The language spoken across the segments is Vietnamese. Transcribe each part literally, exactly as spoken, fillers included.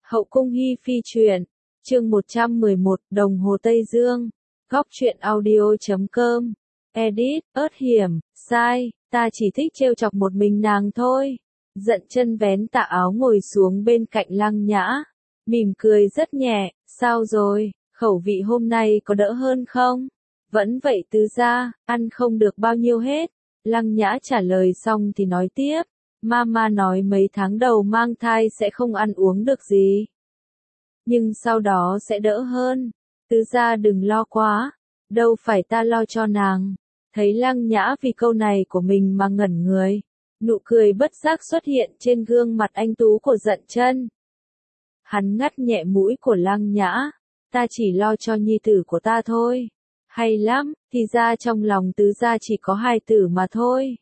Hậu cung hi phi truyện, chương một trăm mười một, Đồng hồ Tây Dương, góc truyện audio chấm com, edit, ớt hiểm, sai, ta chỉ thích trêu chọc một mình nàng thôi. Dận chân vén tà áo ngồi xuống bên cạnh Lăng Nhã, mỉm cười rất nhẹ, sao rồi, khẩu vị hôm nay có đỡ hơn không? Vẫn vậy tứ gia, ăn không được bao nhiêu hết. Lăng Nhã trả lời xong thì nói tiếp, Mama nói mấy tháng đầu mang thai sẽ không ăn uống được gì. Nhưng sau đó sẽ đỡ hơn. Tứ gia đừng lo quá, đâu phải ta lo cho nàng. Thấy Lăng Nhã vì câu này của mình mà ngẩn người. Nụ cười bất giác xuất hiện trên gương mặt anh tú của Dận chân. Hắn ngắt nhẹ mũi của Lăng Nhã, ta chỉ lo cho nhi tử của ta thôi. Hay lắm, thì ra trong lòng tứ gia chỉ có hai tử mà thôi.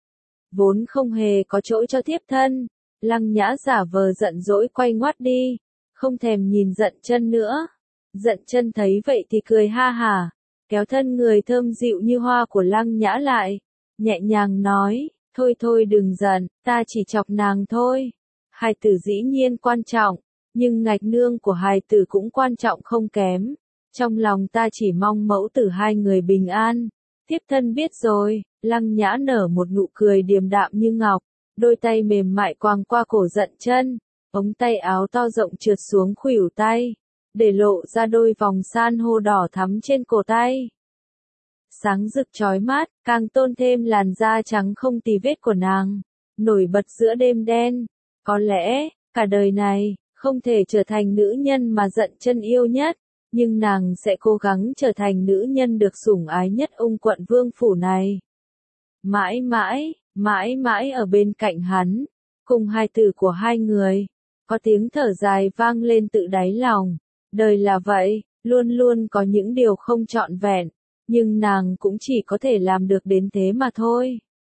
Vốn không hề có chỗ cho thiếp thân. Lăng Nhã giả vờ giận dỗi quay ngoắt đi, không thèm nhìn Dận chân nữa. Dận chân thấy vậy thì cười ha hả, kéo thân người thơm dịu như hoa của Lăng Nhã lại, nhẹ nhàng nói, thôi thôi đừng giận, ta chỉ chọc nàng thôi. Hài tử dĩ nhiên quan trọng, nhưng ngạch nương của hài tử cũng quan trọng không kém. Trong lòng ta chỉ mong mẫu tử hai người bình an. Thiếp thân biết rồi. Lăng Nhã nở một nụ cười điềm đạm như ngọc, đôi tay mềm mại quàng qua cổ Dận chân, ống tay áo to rộng trượt xuống khuỷu tay, để lộ ra đôi vòng san hô đỏ thắm trên cổ tay. Sáng rực chói mắt, càng tôn thêm làn da trắng không tì vết của nàng, nổi bật giữa đêm đen. Có lẽ, cả đời này, không thể trở thành nữ nhân mà Dận chân yêu nhất, nhưng nàng sẽ cố gắng trở thành nữ nhân được sủng ái nhất ung quận vương phủ này. Mãi mãi, mãi mãi ở bên cạnh hắn, cùng hai tử của hai người. Có tiếng thở dài vang lên tự đáy lòng. Đời là vậy, luôn luôn có những điều không trọn vẹn, nhưng nàng cũng chỉ có thể làm được đến thế mà thôi.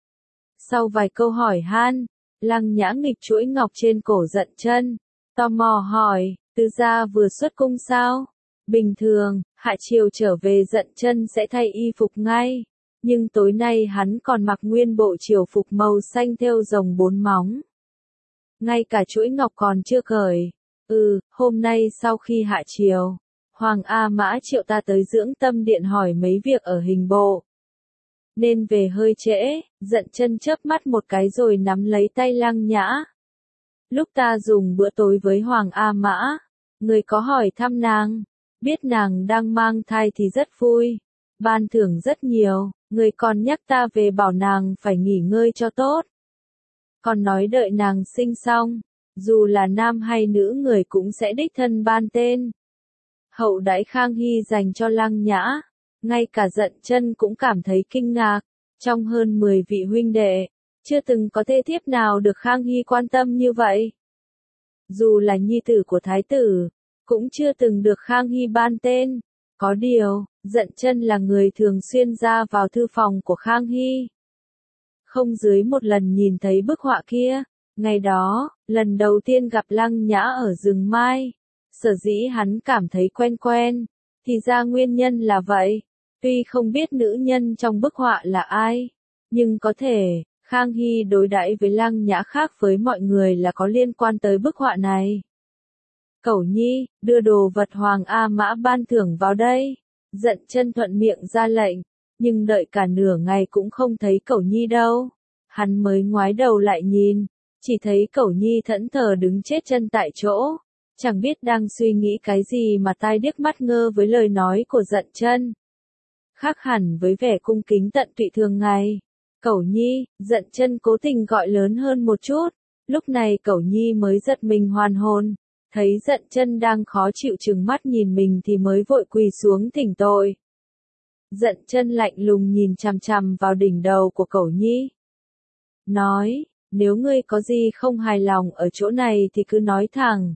Sau vài câu hỏi han, Lăng Nhã nghịch chuỗi ngọc trên cổ Dận chân, tò mò hỏi, tứ gia vừa xuất cung sao? Bình thường, hạ chiều trở về Dận chân sẽ thay y phục ngay. Nhưng tối nay hắn còn mặc nguyên bộ triều phục màu xanh thêu rồng bốn móng. Ngay cả chuỗi ngọc còn chưa cởi. Ừ, hôm nay sau khi hạ triều, Hoàng A Mã triệu ta tới dưỡng tâm điện hỏi mấy việc ở hình bộ. Nên về hơi trễ. Dận chân chớp mắt một cái rồi nắm lấy tay Lăng Nhã. Lúc ta dùng bữa tối với Hoàng A Mã, người có hỏi thăm nàng, biết nàng đang mang thai thì rất vui, ban thưởng rất nhiều. Người còn nhắc ta về bảo nàng phải nghỉ ngơi cho tốt. Còn nói đợi nàng sinh xong, dù là nam hay nữ người cũng sẽ đích thân ban tên. Hậu đãi Khang Hy dành cho Lăng Nhã, ngay cả Dận chân cũng cảm thấy kinh ngạc. Trong hơn mười vị huynh đệ, chưa từng có thê thiếp nào được Khang Hy quan tâm như vậy. Dù là nhi tử của thái tử, cũng chưa từng được Khang Hy ban tên. Có điều, Dận chân là người thường xuyên ra vào thư phòng của Khang Hy. Không dưới một lần nhìn thấy bức họa kia. Ngày đó, lần đầu tiên gặp Lăng Nhã ở rừng mai. Sở dĩ hắn cảm thấy quen quen, thì ra nguyên nhân là vậy. Tuy không biết nữ nhân trong bức họa là ai, nhưng có thể, Khang Hy đối đãi với Lăng Nhã khác với mọi người là có liên quan tới bức họa này. Cẩu Nhi, đưa đồ vật Hoàng A Mã ban thưởng vào đây. Dận chân thuận miệng ra lệnh, nhưng đợi cả nửa ngày cũng không thấy Cẩu Nhi đâu. Hắn mới ngoái đầu lại nhìn, chỉ thấy Cẩu Nhi thẫn thờ đứng chết chân tại chỗ, chẳng biết đang suy nghĩ cái gì mà tai điếc mắt ngơ với lời nói của Dận chân. Khác hẳn với vẻ cung kính tận tụy thường ngày. Cẩu Nhi, Dận chân cố tình gọi lớn hơn một chút. Lúc này Cẩu Nhi mới giật mình hoàn hồn. Thấy Dận chân đang khó chịu trừng mắt nhìn mình thì mới vội quỳ xuống thỉnh tội. Dận chân lạnh lùng nhìn chằm chằm vào đỉnh đầu của Cẩu Nhi. Nói, nếu ngươi có gì không hài lòng ở chỗ này thì cứ nói thẳng.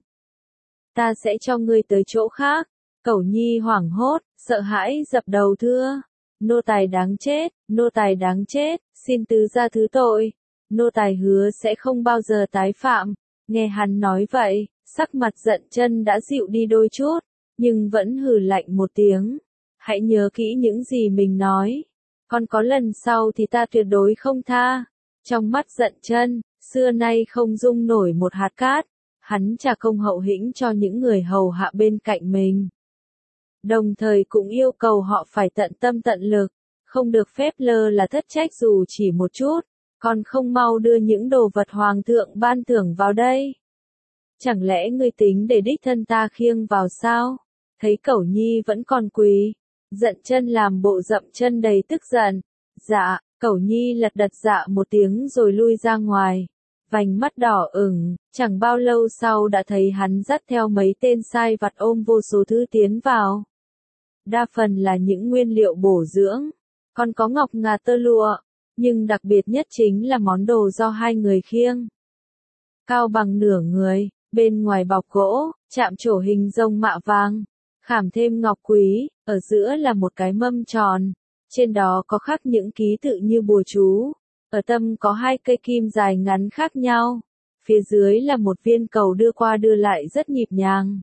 Ta sẽ cho ngươi tới chỗ khác. Cẩu Nhi hoảng hốt, sợ hãi dập đầu thưa. Nô tài đáng chết, nô tài đáng chết, xin tứ gia thứ tội. Nô tài hứa sẽ không bao giờ tái phạm. Nghe hắn nói vậy, sắc mặt Dận chân đã dịu đi đôi chút, nhưng vẫn hừ lạnh một tiếng. Hãy nhớ kỹ những gì mình nói. Còn có lần sau thì ta tuyệt đối không tha. Trong mắt Dận chân, xưa nay không dung nổi một hạt cát. hắn trả công hậu hĩnh cho những người hầu hạ bên cạnh mình. Đồng thời cũng yêu cầu họ phải tận tâm tận lực, không được phép lơ là thất trách dù chỉ một chút, còn không mau đưa những đồ vật hoàng thượng ban thưởng vào đây. Chẳng lẽ ngươi tính để đích thân ta khiêng vào sao? Thấy Cẩu Nhi vẫn còn quỳ, Dận Chân làm bộ dậm chân đầy tức giận. Dạ, Cẩu Nhi lật đật dạ một tiếng rồi lui ra ngoài. Vành mắt đỏ ửng, chẳng bao lâu sau đã thấy hắn dắt theo mấy tên sai vặt ôm vô số thứ tiến vào. Đa phần là những nguyên liệu bổ dưỡng, còn có ngọc ngà tơ lụa, nhưng đặc biệt nhất chính là món đồ do hai người khiêng. Cao bằng nửa người, bên ngoài bọc gỗ, chạm trổ hình rồng mạ vàng, khảm thêm ngọc quý, ở giữa là một cái mâm tròn, trên đó có khắc những ký tự như bùa chú. Ở tâm có hai cây kim dài ngắn khác nhau, phía dưới là một viên cầu đưa qua đưa lại rất nhịp nhàng.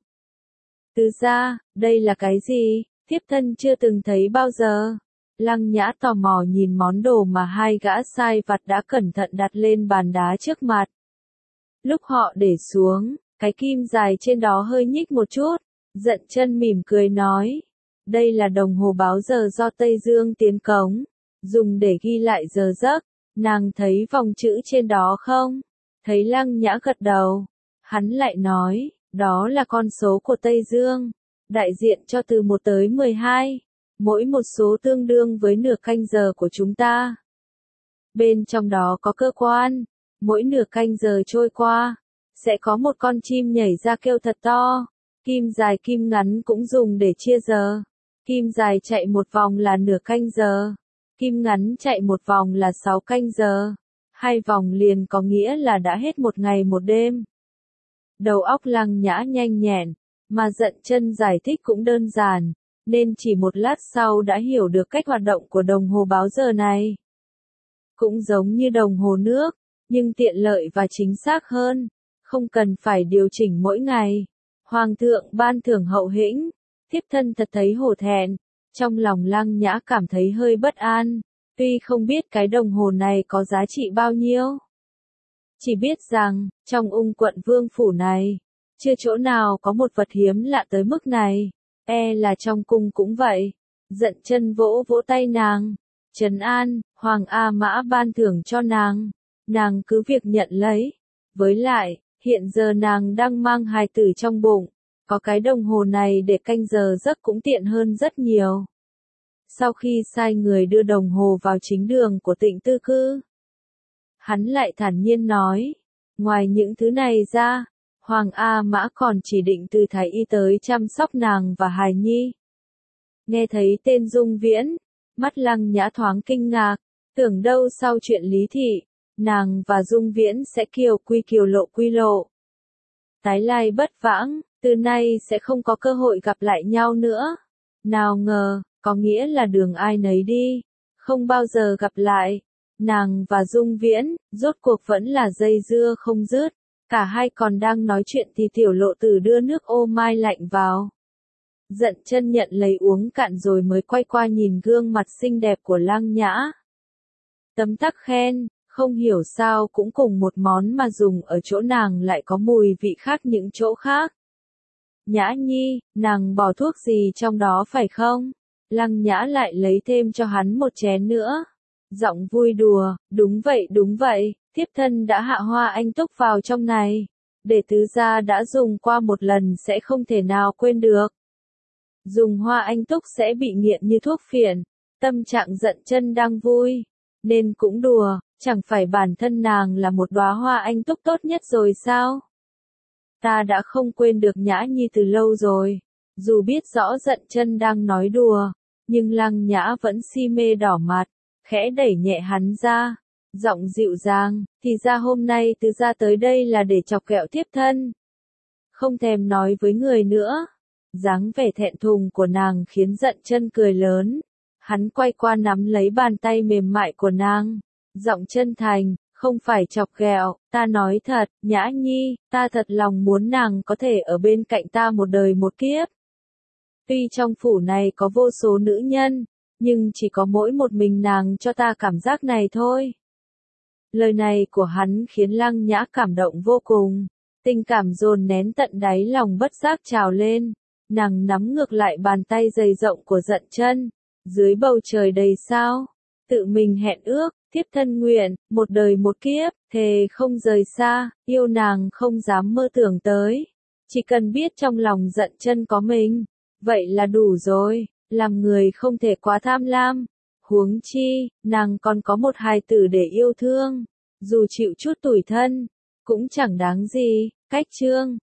Từ ra, đây là cái gì? Thiếp thân chưa từng thấy bao giờ. Lăng Nhã tò mò nhìn món đồ mà hai gã sai vặt đã cẩn thận đặt lên bàn đá trước mặt. Lúc họ để xuống, cái kim dài trên đó hơi nhích một chút, Dận Chân mỉm cười nói, đây là đồng hồ báo giờ do Tây Dương tiến cống, dùng để ghi lại giờ giấc. Nàng thấy vòng chữ trên đó không? Thấy Lăng Nhã gật đầu. Hắn lại nói, đó là con số của Tây Dương, đại diện cho từ một tới mười hai, mỗi một số tương đương với nửa canh giờ của chúng ta. Bên trong đó có cơ quan, mỗi nửa canh giờ trôi qua, sẽ có một con chim nhảy ra kêu thật to. Kim dài kim ngắn cũng dùng để chia giờ. Kim dài chạy một vòng là nửa canh giờ. Kim ngắn chạy một vòng là sáu canh giờ, hai vòng liền có nghĩa là đã hết một ngày một đêm. Đầu óc Lăng Nhã nhanh nhẹn, mà Dận Chân giải thích cũng đơn giản, nên chỉ một lát sau đã hiểu được cách hoạt động của đồng hồ báo giờ này. Cũng giống như đồng hồ nước, nhưng tiện lợi và chính xác hơn, không cần phải điều chỉnh mỗi ngày. Hoàng thượng ban thưởng hậu hĩnh, thiếp thân thật thấy hổ thẹn. Trong lòng Lăng Nhã cảm thấy hơi bất an, tuy không biết cái đồng hồ này có giá trị bao nhiêu. Chỉ biết rằng, trong ung quận vương phủ này, chưa chỗ nào có một vật hiếm lạ tới mức này, e là trong cung cũng vậy. Dận Chân vỗ vỗ tay nàng, trấn an, Hoàng A Mã ban thưởng cho nàng, nàng cứ việc nhận lấy. Với lại, hiện giờ nàng đang mang hài tử trong bụng. Có cái đồng hồ này để canh giờ giấc cũng tiện hơn rất nhiều. Sau khi sai người đưa đồng hồ vào chính đường của Tịnh Tư Cư, hắn lại thản nhiên nói, ngoài những thứ này ra, Hoàng A Mã còn chỉ định từ thái y tới chăm sóc nàng và hài nhi. Nghe thấy tên Dung Viễn, mắt Lăng Nhã thoáng kinh ngạc, tưởng đâu sau chuyện Lý Thị, nàng và Dung Viễn sẽ kiều quy kiều lộ quy lộ. Tái lai bất vãng, từ nay sẽ không có cơ hội gặp lại nhau nữa. Nào ngờ, có nghĩa là đường ai nấy đi, không bao giờ gặp lại. Nàng và Dung Viễn, rốt cuộc vẫn là dây dưa không dứt. Cả hai còn đang nói chuyện thì tiểu lộ tử đưa nước ô mai lạnh vào. Dận Chân nhận lấy uống cạn rồi mới quay qua nhìn gương mặt xinh đẹp của Lăng Nhã. Tấm tắc khen, không hiểu sao cũng cùng một món mà dùng ở chỗ nàng lại có mùi vị khác những chỗ khác. Nhã Nhi, nàng bỏ thuốc gì trong đó phải không? Lăng Nhã lại lấy thêm cho hắn một chén nữa. Giọng vui đùa, đúng vậy đúng vậy, thiếp thân đã hạ hoa anh túc vào trong này. Để tứ gia đã dùng qua một lần sẽ không thể nào quên được. Dùng hoa anh túc sẽ bị nghiện như thuốc phiện. Tâm trạng Dận Chân đang vui, nên cũng đùa, chẳng phải bản thân nàng là một đóa hoa anh túc tốt nhất rồi sao? Ta đã không quên được Nhã Nhi từ lâu rồi. Dù biết rõ Dận Chân đang nói đùa, nhưng Lăng Nhã vẫn si mê đỏ mặt, khẽ đẩy nhẹ hắn ra, giọng dịu dàng, thì ra hôm nay tứ gia tới đây là để chọc ghẹo thiếp thân. Không thèm nói với người nữa. Dáng vẻ thẹn thùng của nàng khiến Dận Chân cười lớn. Hắn quay qua nắm lấy bàn tay mềm mại của nàng, giọng chân thành, không phải chọc ghẹo, ta nói thật, Nhã Nhi, ta thật lòng muốn nàng có thể ở bên cạnh ta một đời một kiếp. Tuy trong phủ này có vô số nữ nhân, nhưng chỉ có mỗi một mình nàng cho ta cảm giác này thôi. Lời này của hắn khiến Lăng Nhã cảm động vô cùng. Tình cảm dồn nén tận đáy lòng bất giác trào lên, nàng nắm ngược lại bàn tay dày rộng của Dận Chân, dưới bầu trời đầy sao, tự mình hẹn ước, tiếp thân nguyện, một đời một kiếp, thề không rời xa, yêu nàng không dám mơ tưởng tới. Chỉ cần biết trong lòng Dận Chân có mình, vậy là đủ rồi, làm người không thể quá tham lam. Huống chi, nàng còn có một hài tử để yêu thương, dù chịu chút tủi thân, cũng chẳng đáng gì. Cách chương